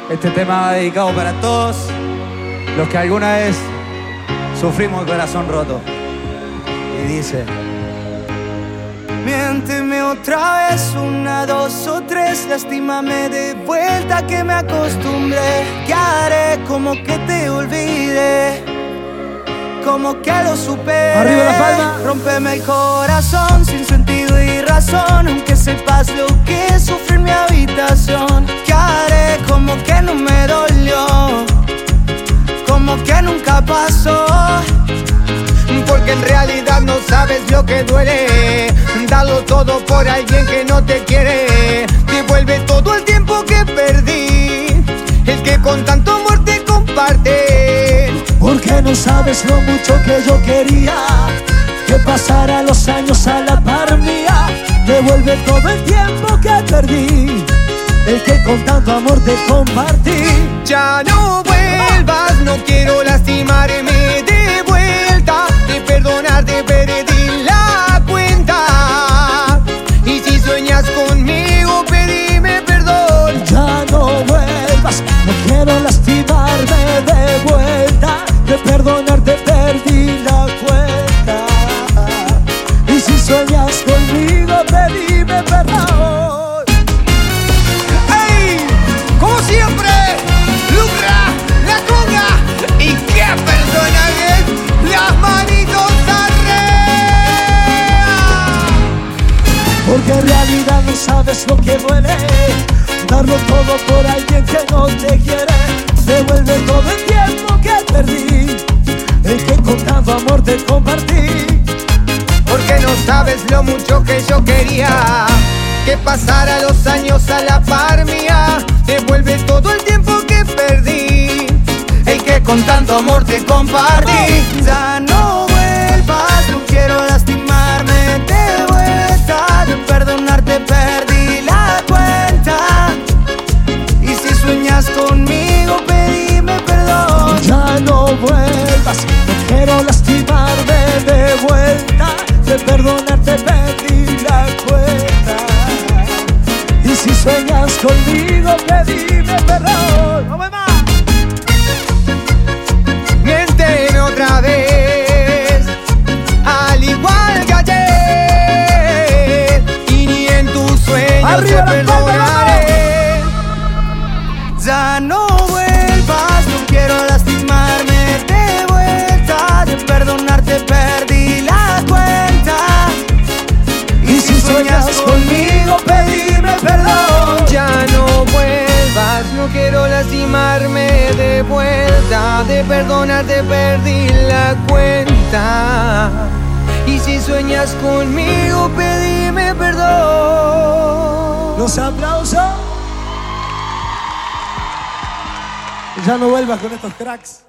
Este tema va dedicado para todos los que alguna vez sufrimos el corazón roto. Y dice: miénteme otra vez, 1, 2 o 3, lastímame de vuelta que me acostumbré. ¿Qué haré? Como que te olvidé, como que lo superé. Arriba la palma. Rómpeme el corazón sin sentido y razón, aunque sepas lo que es sufrir mi habitación. ¿Qué haré? Como que no me dolió, como que nunca pasó. Porque en realidad no sabes lo que duele, darlo todo por alguien que no te quiere. Devuelve todo el tiempo que perdí, el que con tanto amor te comparte. Porque no sabes lo mucho que yo quería que pasara los años a la par mía. Devuelve todo el tiempo que perdí, el que con tanto amor te compartí. Ya no vuelvas, no quiero lastimarme de vuelta. De perdonarte perdí la cuenta, y si sueñas conmigo pedime perdón. Ya no vuelvas, no quiero lastimarme de vuelta. De perdonarte perdí la cuenta, y si sueñas conmigo pedime perdón. ¡Ey! Como siempre, Lucra, la conga y qué personajes, las manitos arriba. Porque en realidad no sabes lo que duele, darlo todo por alguien que no te quiere. Devuelve todo el tiempo que perdí, el que con tanto amor te compartí. Porque no sabes lo mucho que yo quería que pasara los años a la par mía. Devuelve todo el tiempo que perdí, el que con tanto amor te compartí. Ya no vuelvas, no quiero lastimarme de vuelta. De perdonarte perdí la cuenta, y si sueñas conmigo pedime perdón. Ya no vuelvas, no quiero lastimarme de vuelta. De perdonarte perdí la cuenta, y si sueñas conmigo pedime perdón. ¡No me más! Miénteme otra vez, al igual que ayer, y ni en tus sueños ¡Arriba te la palma! perdonaré. Ya no vuelvas, no quiero lastimarme de vuelta. De perdonarte perdí la cuenta, y si sueñas conmigo pedime perdón. Ya no vuelvas, no quiero lastimarme de vuelta. De perdonarte perdí la cuenta, y si sueñas conmigo pedime perdón. Los aplausos. Ya no vuelvas con estos cracks.